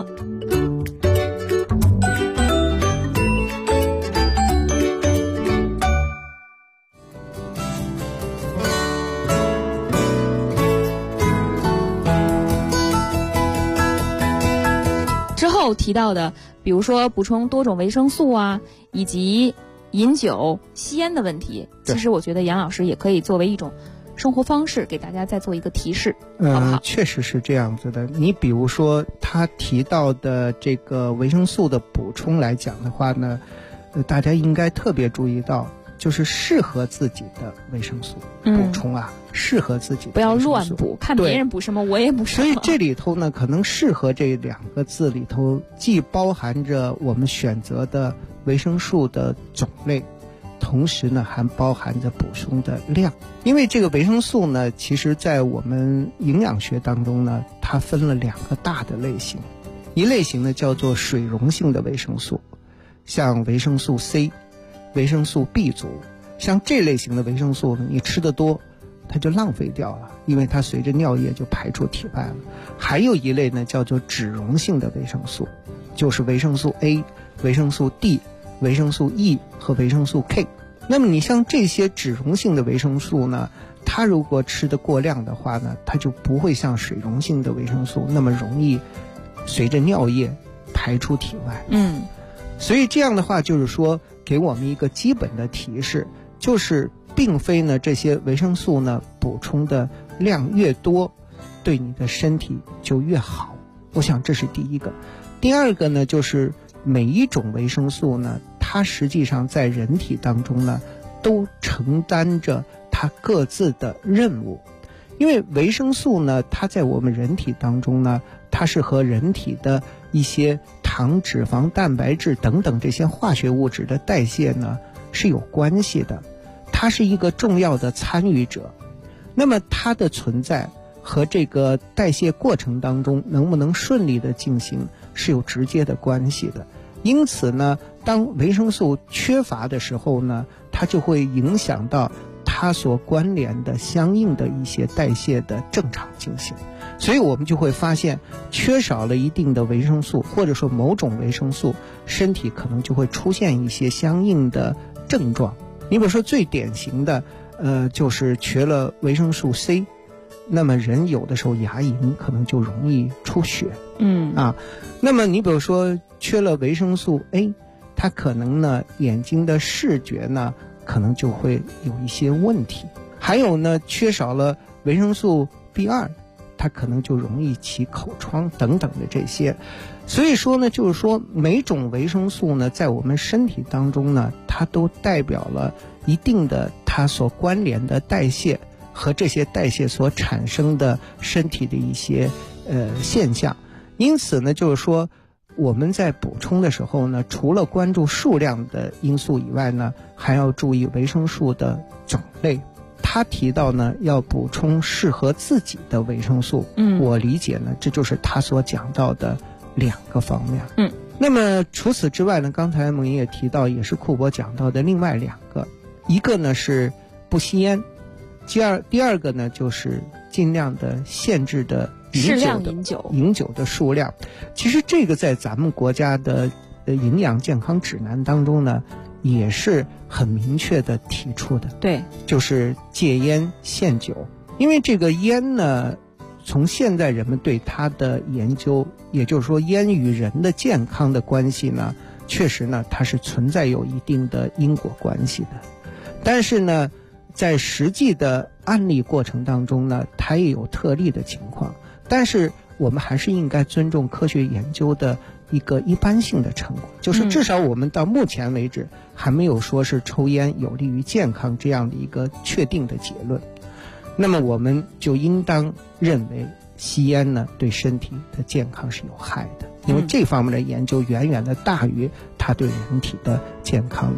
之后提到的，比如说补充多种维生素啊，以及饮酒、吸烟的问题，其实我觉得杨老师也可以作为一种生活方式给大家再做一个提示，好不好？ 确实是这样子的。你比如说他提到的这个维生素的补充来讲的话呢，大家应该特别注意到，就是适合自己的维生素补充啊，适合自己的， 不要乱补，看别人补什么我也补什么。 所以这里头呢，可能适合这两个字里头既包含着我们选择的维生素的种类，同时呢还包含着补充的量。因为这个维生素呢，其实在我们营养学当中呢，它分了两个大的类型。一类型呢叫做水溶性的维生素，像维生素 C、维生素 B 族，像这类型的维生素呢，你吃得多它就浪费掉了，因为它随着尿液就排出体外了。还有一类呢叫做脂溶性的维生素，就是维生素 A、维生素 D、维生素 E 和维生素 K。 那么你像这些脂溶性的维生素呢，它如果吃得过量的话呢，它就不会像水溶性的维生素那么容易随着尿液排出体外。所以这样的话就是说给我们一个基本的提示，就是并非呢这些维生素呢补充的量越多对你的身体就越好，我想这是第一个。第二个呢，就是每一种维生素呢，它实际上在人体当中呢都承担着它各自的任务。因为维生素呢，它在我们人体当中呢，它是和人体的一些糖、脂肪、蛋白质等等这些化学物质的代谢呢是有关系的，它是一个重要的参与者。那么它的存在和这个代谢过程当中能不能顺利的进行是有直接的关系的。因此呢，当维生素缺乏的时候呢，它就会影响到它所关联的相应的一些代谢的正常进行。所以我们就会发现，缺少了一定的维生素，或者说某种维生素，身体可能就会出现一些相应的症状。你比如说最典型的就是缺了维生素 C， 那么人有的时候牙龈可能就容易出血。那么你比如说缺了维生素 A， 它可能呢眼睛的视觉呢可能就会有一些问题。还有呢，缺少了维生素 B2， 它可能就容易起口疮等等的这些。所以说呢，就是说每种维生素呢在我们身体当中呢，它都代表了一定的它所关联的代谢和这些代谢所产生的身体的一些现象。因此呢，就是说我们在补充的时候呢，除了关注数量的因素以外呢，还要注意维生素的种类。他提到呢，要补充适合自己的维生素。我理解呢，这就是他所讲到的两个方面。那么除此之外呢，刚才蒙也提到，也是库珀讲到的另外两个，一个呢是不吸烟，第二个呢就是尽量的限制的饮酒的数量。其实这个在咱们国家的营养健康指南当中呢也是很明确的提出的。对，就是戒烟限酒。因为这个烟呢，从现在人们对它的研究，也就是说烟与人的健康的关系呢，确实呢它是存在有一定的因果关系的。但是呢，在实际的案例过程当中呢，它也有特例的情况。但是我们还是应该尊重科学研究的一个一般性的成果，就是至少我们到目前为止还没有说是抽烟有利于健康这样的一个确定的结论。那么我们就应当认为吸烟呢对身体的健康是有害的，因为这方面的研究远远的大于它对人体的健康的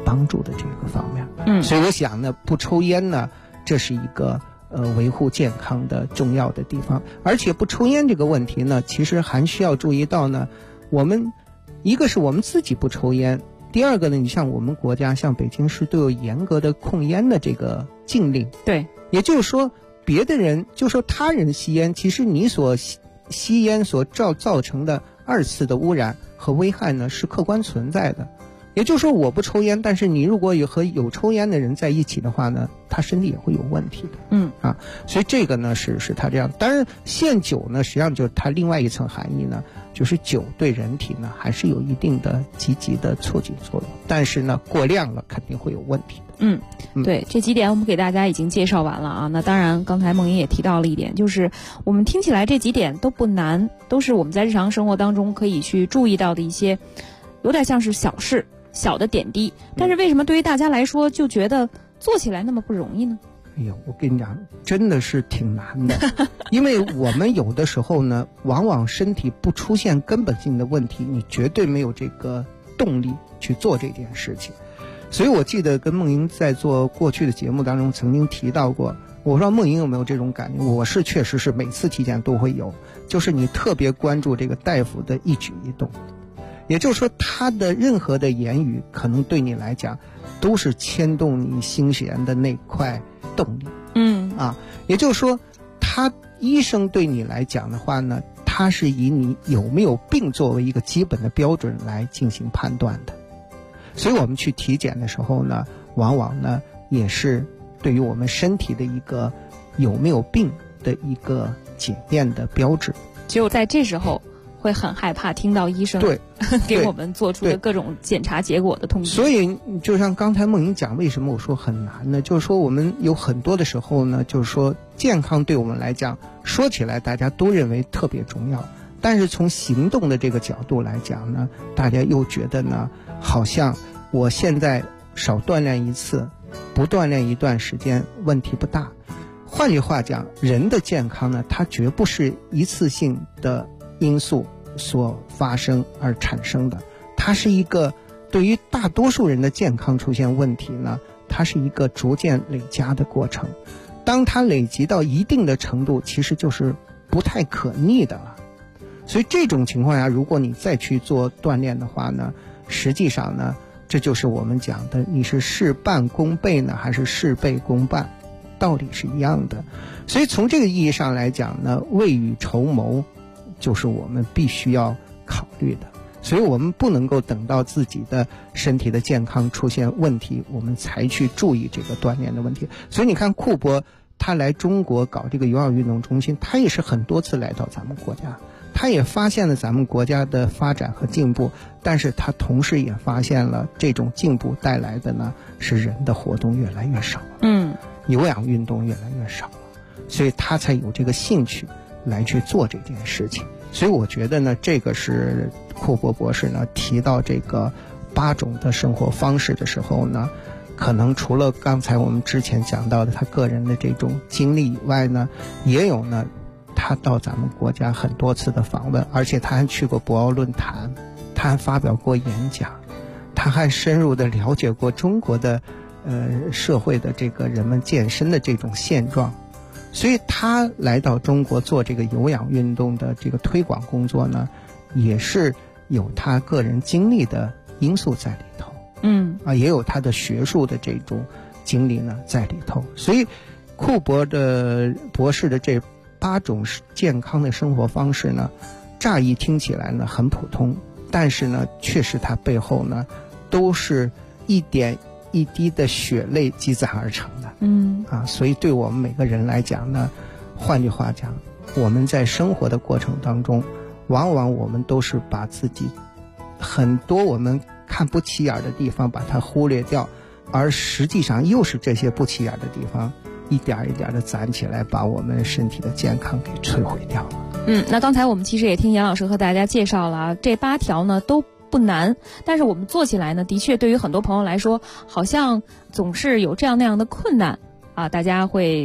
帮助的这个方面。所以我想呢，不抽烟呢，这是一个维护健康的重要的地方。而且不抽烟这个问题呢，其实还需要注意到呢，我们一个是我们自己不抽烟，第二个呢，你像我们国家像北京市都有严格的控烟的这个禁令。 对， 也就是说别的人就说他人吸烟，其实你所吸烟所造成的二次的污染和危害呢是客观存在的。也就是说我不抽烟，但是你如果和有抽烟的人在一起的话呢，他身体也会有问题的。所以这个呢是他这样。当然限酒呢，实际上就是它另外一层含义呢，就是酒对人体呢还是有一定的积极的促进作用，但是呢过量了肯定会有问题的。 对，这几点我们给大家已经介绍完了啊。那当然刚才梦莹也提到了一点，就是我们听起来这几点都不难，都是我们在日常生活当中可以去注意到的一些有点像是小事小的点滴，但是为什么对于大家来说就觉得做起来那么不容易呢？ 哎呦，我跟你讲，真的是挺难的。因为我们有的时候呢，往往身体不出现根本性的问题，你绝对没有这个动力去做这件事情。所以我记得跟梦莹在做过去的节目当中曾经提到过，我说梦莹有没有这种感觉？我是确实是每次体检都会有，就是你特别关注这个大夫的一举一动。也就是说他的任何的言语可能对你来讲都是牵动你心弦的那块动力。也就是说他医生对你来讲的话呢，他是以你有没有病作为一个基本的标准来进行判断的。所以我们去体检的时候呢，往往呢也是对于我们身体的一个有没有病的一个检验的标志。 只有在这时候会很害怕听到医生给我们做出的各种检查结果的通知。 所以就像刚才梦莹讲，为什么我说很难呢？就是说我们有很多的时候呢，就是说健康对我们来讲说起来大家都认为特别重要，但是从行动的这个角度来讲呢，大家又觉得呢好像我现在少锻炼一次，不锻炼一段时间问题不大。换句话讲，人的健康呢，它绝不是一次性的因素所发生而产生的，它是一个对于大多数人的健康出现问题呢，它是一个逐渐累加的过程。当它累积到一定的程度，其实就是不太可逆的了。所以这种情况下，如果你再去做锻炼的话呢，实际上呢，这就是我们讲的，你是事半功倍呢，还是事倍功半，道理是一样的。所以从这个意义上来讲呢，未雨绸缪就是我们必须要考虑的。所以我们不能够等到自己的身体的健康出现问题，我们才去注意这个锻炼的问题。所以你看库珀他来中国搞这个有氧运动中心，他也是很多次来到咱们国家，他也发现了咱们国家的发展和进步，但是他同时也发现了这种进步带来的呢是人的活动越来越少了，有氧运动越来越少了，所以他才有这个兴趣来去做这件事情。所以我觉得呢，这个是库珀博士呢提到这个8种的生活方式的时候呢，可能除了刚才我们之前讲到的他个人的这种经历以外呢，也有呢他到咱们国家很多次的访问，而且他还去过博鳌论坛，他还发表过演讲，他还深入的了解过中国的社会的这个人们健身的这种现状。所以他来到中国做这个有氧运动的这个推广工作呢，也是有他个人经历的因素在里头，也有他的学术的这种经历呢在里头。所以库珀的博士的这8种健康的生活方式呢，乍一听起来呢很普通，但是呢确实它背后呢都是一点一滴的血泪积攒而成的。所以对我们每个人来讲呢，换句话讲，我们在生活的过程当中，往往我们都是把自己很多我们看不起眼的地方把它忽略掉，而实际上又是这些不起眼的地方一点一点的攒起来，把我们身体的健康给摧毁掉了。 那刚才我们其实也听杨老师和大家介绍了这8条呢都不难，但是我们做起来呢，的确对于很多朋友来说，好像总是有这样那样的困难啊，大家会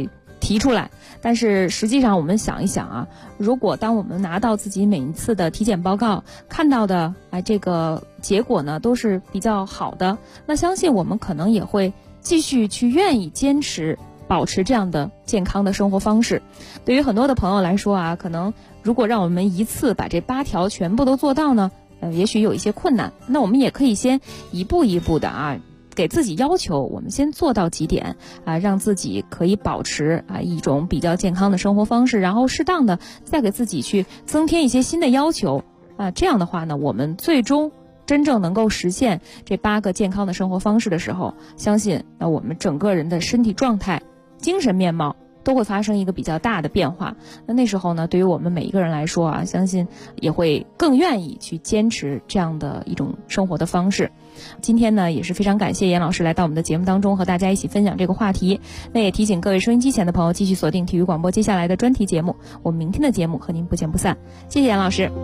提出来。但是实际上我们想一想啊，如果当我们拿到自己每一次的体检报告看到的这个结果呢都是比较好的，那相信我们可能也会继续去愿意坚持保持这样的健康的生活方式。对于很多的朋友来说啊，可能如果让我们一次把这8条全部都做到呢，也许有一些困难。那我们也可以先一步一步的给自己要求，我们先做到几点让自己可以保持一种比较健康的生活方式，然后适当的再给自己去增添一些新的要求这样的话呢，我们最终真正能够实现这8个健康的生活方式的时候，相信我们整个人的身体状态、精神面貌都会发生一个比较大的变化。那时候呢，对于我们每一个人来说相信也会更愿意去坚持这样的一种生活的方式。今天呢，也是非常感谢严老师来到我们的节目当中，和大家一起分享这个话题。那也提醒各位收音机前的朋友继续锁定体育广播接下来的专题节目，我们明天的节目和您不见不散。谢谢严老师。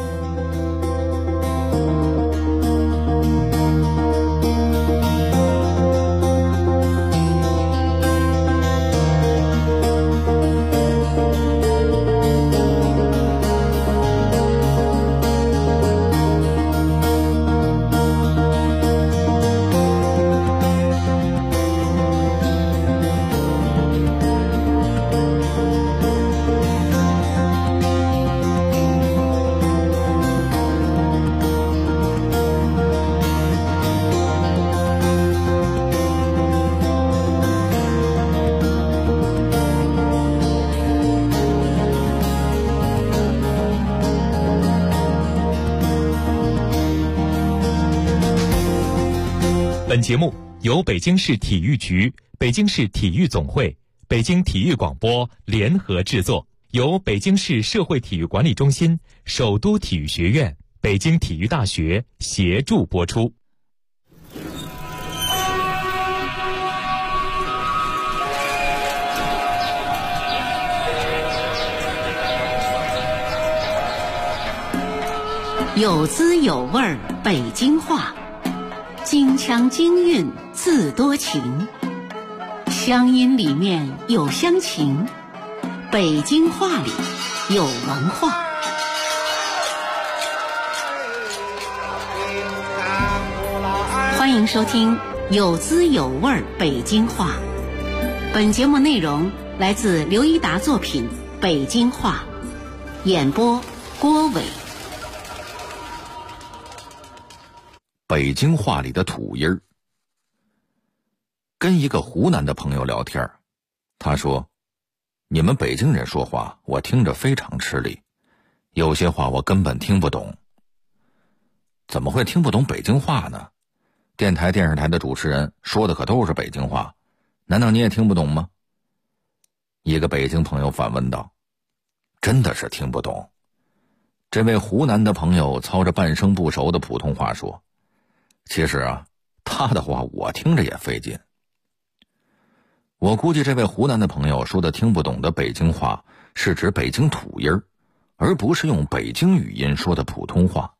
本节目由北京市体育局、北京市体育总会、北京体育广播联合制作，由北京市社会体育管理中心、首都体育学院、北京体育大学协助播出。 有滋有味儿北京话，京腔京韵自多情，乡音里面有乡情，北京话里有文化。欢迎收听有滋有味儿北京话。本节目内容来自刘一达作品《北京话》，演播郭伟。 北京话里的土音儿。跟一个湖南的朋友聊天，他说：“你们北京人说话，我听着非常吃力，有些话我根本听不懂。”怎么会听不懂北京话呢？电台、电视台的主持人说的可都是北京话，难道你也听不懂吗？一个北京朋友反问道：“真的是听不懂。”这位湖南的朋友操着半生不熟的普通话说：“其实他的话我听着也费劲。”我估计这位湖南的朋友说的听不懂的北京话是指北京土音儿，而不是用北京语音说的普通话。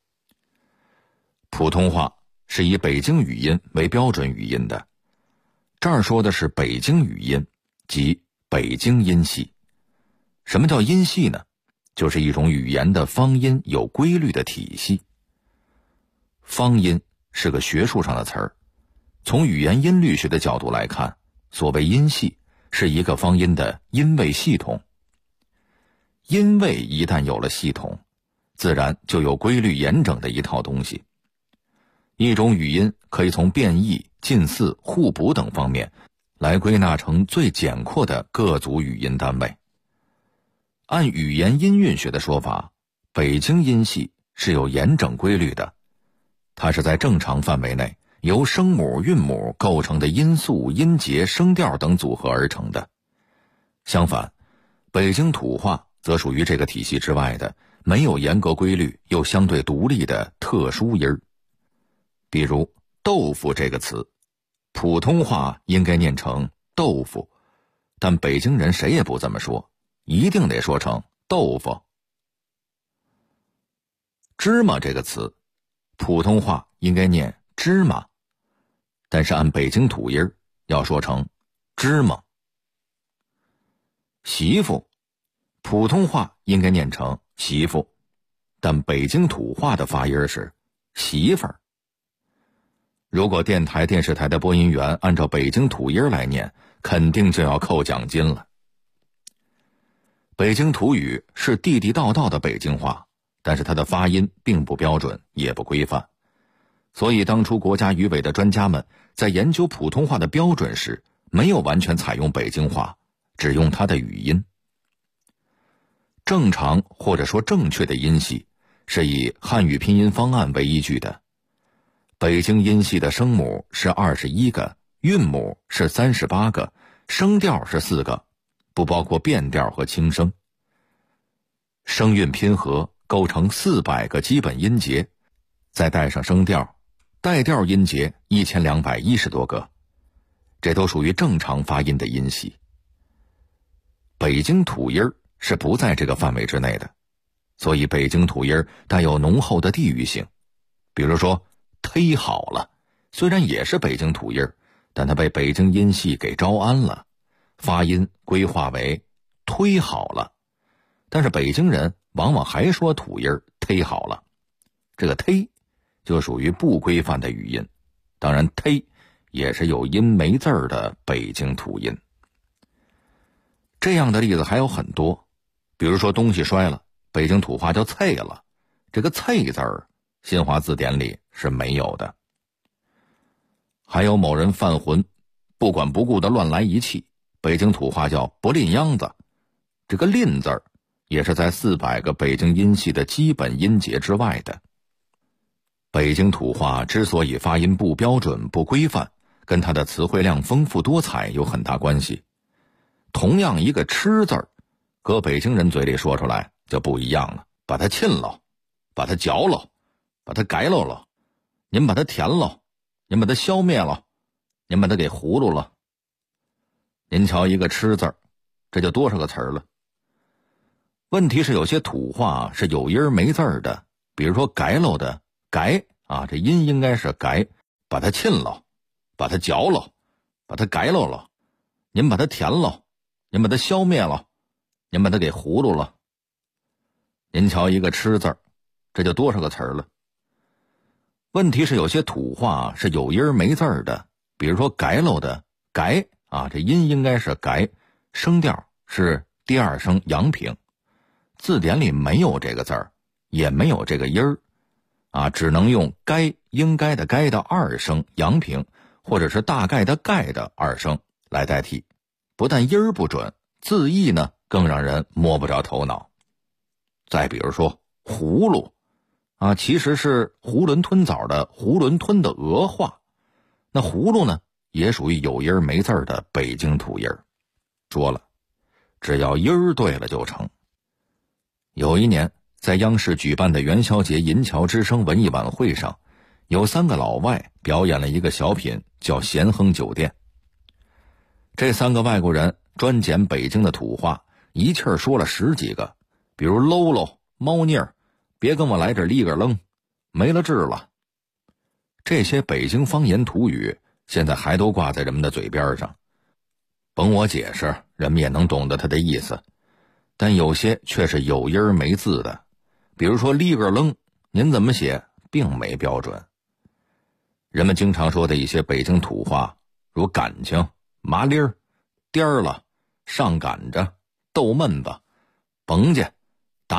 普通话是以北京语音为标准语音的，这儿说的是北京语音，即北京音系。什么叫音系呢？就是一种语言的方音有规律的体系。方音是个学术上的词儿，从语言音律学的角度来看，所谓音系是一个方音的音位系统。音位一旦有了系统，自然就有规律严整的一套东西。一种语音可以从变异、近似、互补等方面来归纳成最简括的各组语音单位。按语言音韵学的说法，北京音系是有严整规律的，它是在正常范围内由声母、韵母构成的音素、音节、声调等组合而成的。相反，北京土话则属于这个体系之外的没有严格规律又相对独立的特殊音儿。比如豆腐这个词，普通话应该念成豆腐，但北京人谁也不这么说，一定得说成豆腐。芝麻这个词，普通话应该念芝麻，但是按北京土音要说成芝麻。 媳妇，普通话应该念成媳妇，但北京土话的发音是媳妇儿。如果电台电视台的播音员按照北京土音来念，肯定就要扣奖金了。北京土语是地地道道的北京话，但是它的发音并不标准，也不规范。所以当初国家语委的专家们在研究普通话的标准时，没有完全采用北京话，只用它的语音。正常或者说正确的音系是以汉语拼音方案为依据的。北京音系的声母是21个，韵母是38个，声调是4个，不包括变调和轻声。声韵拼合构成400个基本音节，再带上声调，带调音节1210多个，这都属于正常发音的音系。北京土音是不在这个范围之内的，所以北京土音带有浓厚的地域性。比如说忒好了，虽然也是北京土音，但它被北京音系给招安了，发音规划为忒好了。但是北京人往往还说土音忒好了，这个忒就属于不规范的语音。当然忒也是有音没字儿的北京土音。这样的例子还有很多，比如说东西摔了，北京土话叫啐了，这个啐字儿新华字典里是没有的。还有某人犯浑，不管不顾的乱来一气，北京土话叫不吝秧子，这个吝字儿也是在400个北京音系的基本音节之外的。北京土话之所以发音不标准不规范，跟它的词汇量丰富多彩有很大关系。同样一个吃字儿，搁北京人嘴里说出来就不一样了，把它沁了，把它嚼了，把它改喽了，您把它填了，您把它消灭了，您把它给葫芦了。您瞧一个吃字儿，这就多少个词儿了。问题是有些土话是有音没字儿的，比如说改喽的改啊，这音应该是改，把它沁了，把它嚼了，把它改喽了，您把它填了，您把它消灭了，您把它给葫芦了。您瞧一个吃字儿，这就多少个词儿了。问题是有些土话是有音没字儿的，比如说改喽的改啊，这音应该是改，声调是第二声阳平，字典里没有这个字儿，也没有这个音儿啊，只能用该应该的该的二声阳平，或者是大概的概的二声来代替。不但音儿不准，字义呢更让人摸不着头脑。再比如说葫芦啊，其实是囫囵吞枣的囫囵吞的俄话，那葫芦呢也属于有音没字的北京土音。说了，只要音儿对了就成。有一年在央视举办的元宵节银桥之声文艺晚会上，有3个老外表演了一个小品叫咸亨酒店。这3个外国人专捡北京的土话，一气儿说了10几个，比如喽喽、猫腻儿、别跟我来这立个愣、没了治了。这些北京方言土语现在还都挂在人们的嘴边上，甭我解释，人们也能懂得它的意思。但有些却是有音没字的，比如说立个愣，您怎么写并没标准。人们经常说的一些北京土话，如感情、麻利儿、颠儿了、上赶着、逗闷子、甭介、